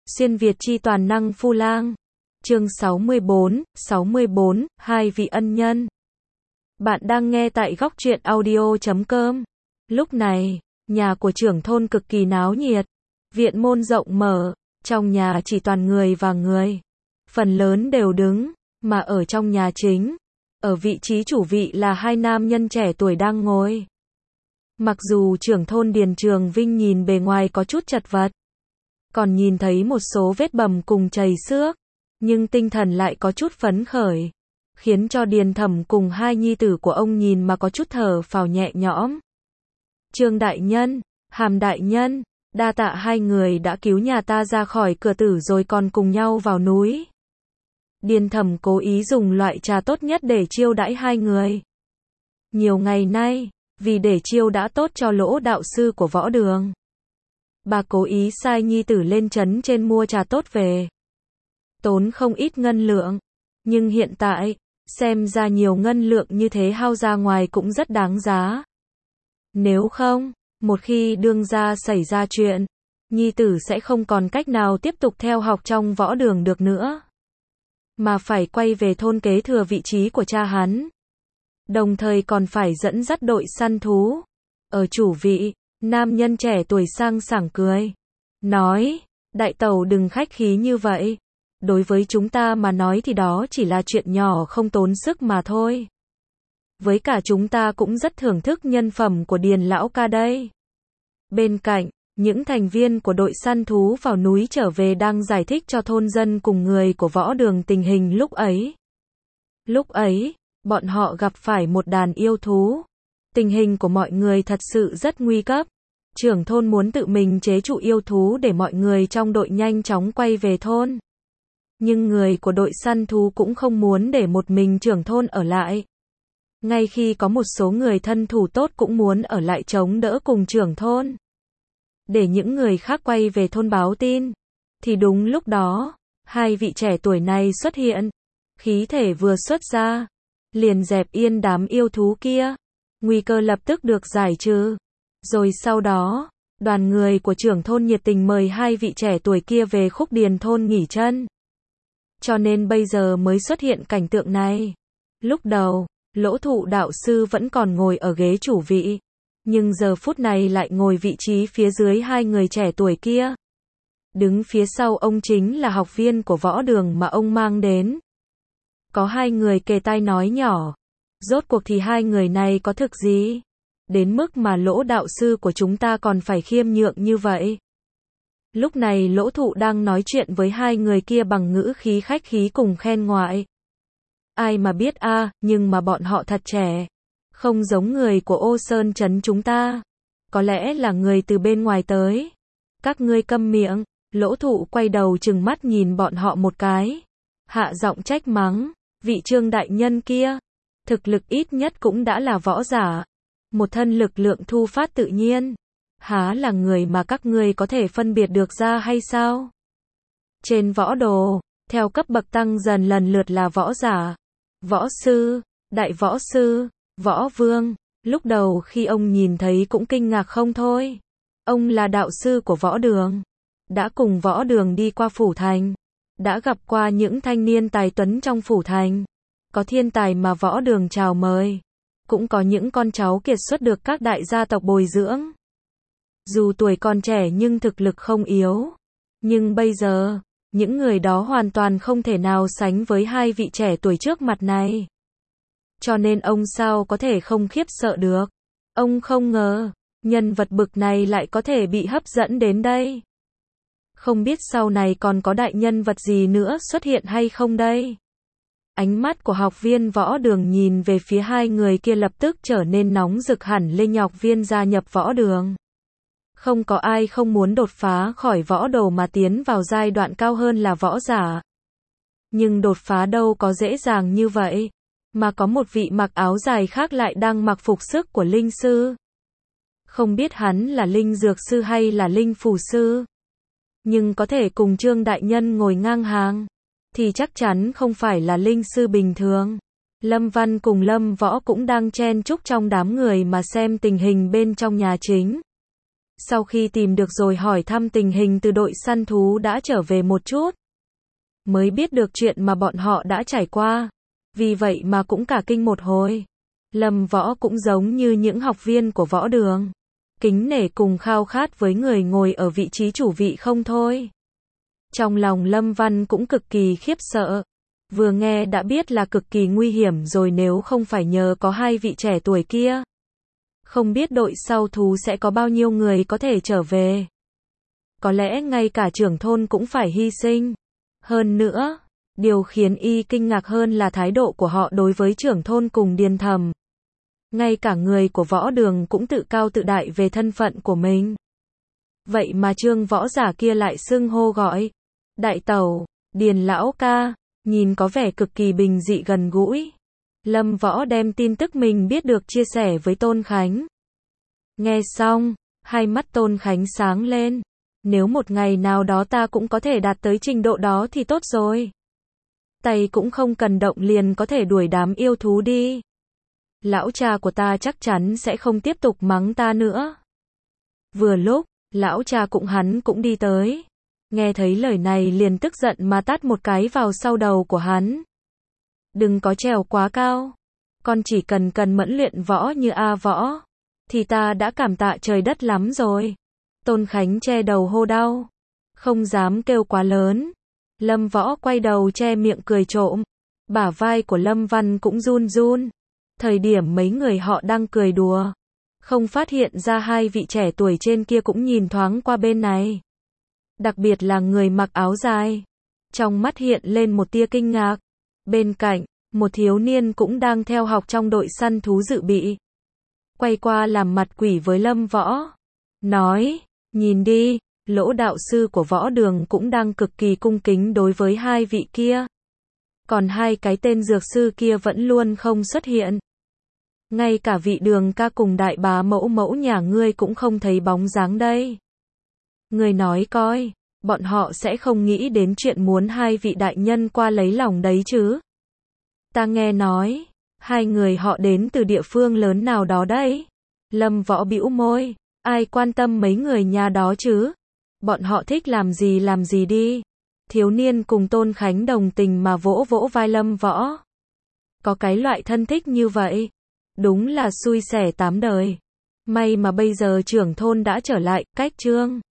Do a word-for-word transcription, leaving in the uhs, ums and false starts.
Xuyên Việt chi toàn năng Phu Lang. Chương sáu mươi bốn, sáu mươi bốn, hai vị ân nhân. Bạn đang nghe tại góc truyện audio chấm com. Lúc này, nhà của trưởng thôn cực kỳ náo nhiệt. Viện môn rộng mở, trong nhà chỉ toàn người và người. Phần lớn đều đứng, mà ở trong nhà chính, ở vị trí chủ vị là hai nam nhân trẻ tuổi đang ngồi. Mặc dù trưởng thôn Điền Trường Vinh nhìn bề ngoài có chút chật vật, còn nhìn thấy một số vết bầm cùng chày xước, nhưng tinh thần lại có chút phấn khởi, khiến cho Điền Thẩm cùng hai nhi tử của ông nhìn mà có chút thở phào nhẹ nhõm. Trương đại nhân, Hàm đại nhân, đa tạ hai người đã cứu nhà ta ra khỏi cửa tử rồi còn cùng nhau vào núi. Điền Thẩm cố ý dùng loại trà tốt nhất để chiêu đãi hai người. Nhiều ngày nay, vì để chiêu đã tốt cho Lỗ đạo sư của võ đường, bà cố ý sai nhi tử lên trấn trên mua trà tốt về. Tốn không ít ngân lượng, nhưng hiện tại, xem ra nhiều ngân lượng như thế hao ra ngoài cũng rất đáng giá. Nếu không, một khi đương gia xảy ra chuyện, nhi tử sẽ không còn cách nào tiếp tục theo học trong võ đường được nữa, mà phải quay về thôn kế thừa vị trí của cha hắn. Đồng thời còn phải dẫn dắt đội săn thú. Ở chủ vị, nam nhân trẻ tuổi sang sảng cười, nói, đại tẩu đừng khách khí như vậy. Đối với chúng ta mà nói thì đó chỉ là chuyện nhỏ không tốn sức mà thôi. Với cả chúng ta cũng rất thưởng thức nhân phẩm của Điền lão ca đây. Bên cạnh, những thành viên của đội săn thú vào núi trở về đang giải thích cho thôn dân cùng người của võ đường tình hình lúc ấy. Lúc ấy, bọn họ gặp phải một đàn yêu thú. Tình hình của mọi người thật sự rất nguy cấp. Trưởng thôn muốn tự mình chế trụ yêu thú để mọi người trong đội nhanh chóng quay về thôn. Nhưng người của đội săn thú cũng không muốn để một mình trưởng thôn ở lại. Ngay khi có một số người thân thủ tốt cũng muốn ở lại chống đỡ cùng trưởng thôn, để những người khác quay về thôn báo tin. Thì đúng lúc đó, hai vị trẻ tuổi này xuất hiện. Khí thể vừa xuất ra, liền dẹp yên đám yêu thú kia. Nguy cơ lập tức được giải trừ. Rồi sau đó, đoàn người của trưởng thôn nhiệt tình mời hai vị trẻ tuổi kia về Khúc Điền thôn nghỉ chân. Cho nên bây giờ mới xuất hiện cảnh tượng này. Lúc đầu, Lỗ Thụ đạo sư vẫn còn ngồi ở ghế chủ vị, nhưng giờ phút này lại ngồi vị trí phía dưới hai người trẻ tuổi kia. Đứng phía sau ông chính là học viên của võ đường mà ông mang đến. Có hai người kề tai nói nhỏ, rốt cuộc thì hai người này có thực gì? Đến mức mà Lỗ đạo sư của chúng ta còn phải khiêm nhượng như vậy. Lúc này Lỗ Thụ đang nói chuyện với hai người kia bằng ngữ khí khách khí cùng khen ngoại. Ai mà biết a, à, nhưng mà bọn họ thật trẻ. Không giống người của Ô Sơn trấn chúng ta. Có lẽ là người từ bên ngoài tới. Các ngươi câm miệng. Lỗ Thụ quay đầu trừng mắt nhìn bọn họ một cái. Hạ giọng trách mắng. Vị Trương đại nhân kia, thực lực ít nhất cũng đã là võ giả. Một thân lực lượng thu phát tự nhiên. Há là người mà các ngươi có thể phân biệt được ra hay sao? Trên võ đồ, theo cấp bậc tăng dần lần lượt là võ giả, võ sư, đại võ sư, võ vương. Lúc đầu khi ông nhìn thấy cũng kinh ngạc không thôi. Ông là đạo sư của võ đường, đã cùng võ đường đi qua phủ thành, đã gặp qua những thanh niên tài tuấn trong phủ thành. Có thiên tài mà võ đường chào mời, cũng có những con cháu kiệt xuất được các đại gia tộc bồi dưỡng. Dù tuổi còn trẻ nhưng thực lực không yếu. Nhưng bây giờ, những người đó hoàn toàn không thể nào sánh với hai vị trẻ tuổi trước mặt này. Cho nên ông sao có thể không khiếp sợ được. Ông không ngờ, nhân vật bực này lại có thể bị hấp dẫn đến đây. Không biết sau này còn có đại nhân vật gì nữa xuất hiện hay không đây. Ánh mắt của học viên võ đường nhìn về phía hai người kia lập tức trở nên nóng rực hẳn lên. Học viên gia nhập võ đường, không có ai không muốn đột phá khỏi võ đồ mà tiến vào giai đoạn cao hơn là võ giả. Nhưng đột phá đâu có dễ dàng như vậy, mà có một vị mặc áo dài khác lại đang mặc phục sức của linh sư. Không biết hắn là linh dược sư hay là linh phù sư, nhưng có thể cùng Trương đại nhân ngồi ngang hàng, thì chắc chắn không phải là linh sư bình thường. Lâm Văn cùng Lâm Võ cũng đang chen chúc trong đám người mà xem tình hình bên trong nhà chính. Sau khi tìm được rồi hỏi thăm tình hình từ đội săn thú đã trở về một chút, mới biết được chuyện mà bọn họ đã trải qua. Vì vậy mà cũng cả kinh một hồi. Lâm Võ cũng giống như những học viên của võ đường, kính nể cùng khao khát với người ngồi ở vị trí chủ vị không thôi. Trong lòng Lâm Văn cũng cực kỳ khiếp sợ. Vừa nghe đã biết là cực kỳ nguy hiểm rồi, nếu không phải nhờ có hai vị trẻ tuổi kia, không biết đội sau thú sẽ có bao nhiêu người có thể trở về. Có lẽ ngay cả trưởng thôn cũng phải hy sinh. Hơn nữa, điều khiến y kinh ngạc hơn là thái độ của họ đối với trưởng thôn cùng Điền Thầm. Ngay cả người của võ đường cũng tự cao tự đại về thân phận của mình. Vậy mà Trương võ giả kia lại xưng hô gọi đại tẩu, Điền lão ca, nhìn có vẻ cực kỳ bình dị gần gũi. Lâm Võ đem tin tức mình biết được chia sẻ với Tôn Khánh. Nghe xong, hai mắt Tôn Khánh sáng lên. Nếu một ngày nào đó ta cũng có thể đạt tới trình độ đó thì tốt rồi. Tay cũng không cần động liền có thể đuổi đám yêu thú đi. Lão cha của ta chắc chắn sẽ không tiếp tục mắng ta nữa. Vừa lúc, lão cha cũng hắn cũng đi tới. Nghe thấy lời này liền tức giận mà tát một cái vào sau đầu của hắn. Đừng có trèo quá cao. Con chỉ cần cần mẫn luyện võ như A Võ, thì ta đã cảm tạ trời đất lắm rồi. Tôn Khánh che đầu hô đau. Không dám kêu quá lớn. Lâm Võ quay đầu che miệng cười trộm. Bả vai của Lâm Văn cũng run run. Thời điểm mấy người họ đang cười đùa, không phát hiện ra hai vị trẻ tuổi trên kia cũng nhìn thoáng qua bên này. Đặc biệt là người mặc áo dài. Trong mắt hiện lên một tia kinh ngạc. Bên cạnh, một thiếu niên cũng đang theo học trong đội săn thú dự bị. Quay qua làm mặt quỷ với Lâm Võ. Nói, nhìn đi, Lỗ đạo sư của võ đường cũng đang cực kỳ cung kính đối với hai vị kia. Còn hai cái tên dược sư kia vẫn luôn không xuất hiện. Ngay cả vị Đường ca cùng đại bá mẫu mẫu nhà ngươi cũng không thấy bóng dáng đây. Ngươi nói coi, bọn họ sẽ không nghĩ đến chuyện muốn hai vị đại nhân qua lấy lòng đấy chứ. Ta nghe nói, hai người họ đến từ địa phương lớn nào đó đấy. Lâm Võ bĩu môi, ai quan tâm mấy người nhà đó chứ. Bọn họ thích làm gì làm gì đi. Thiếu niên cùng Tôn Khánh đồng tình mà vỗ vỗ vai Lâm Võ. Có cái loại thân thích như vậy, đúng là xui xẻ tám đời. May mà bây giờ trưởng thôn đã trở lại, cách Trương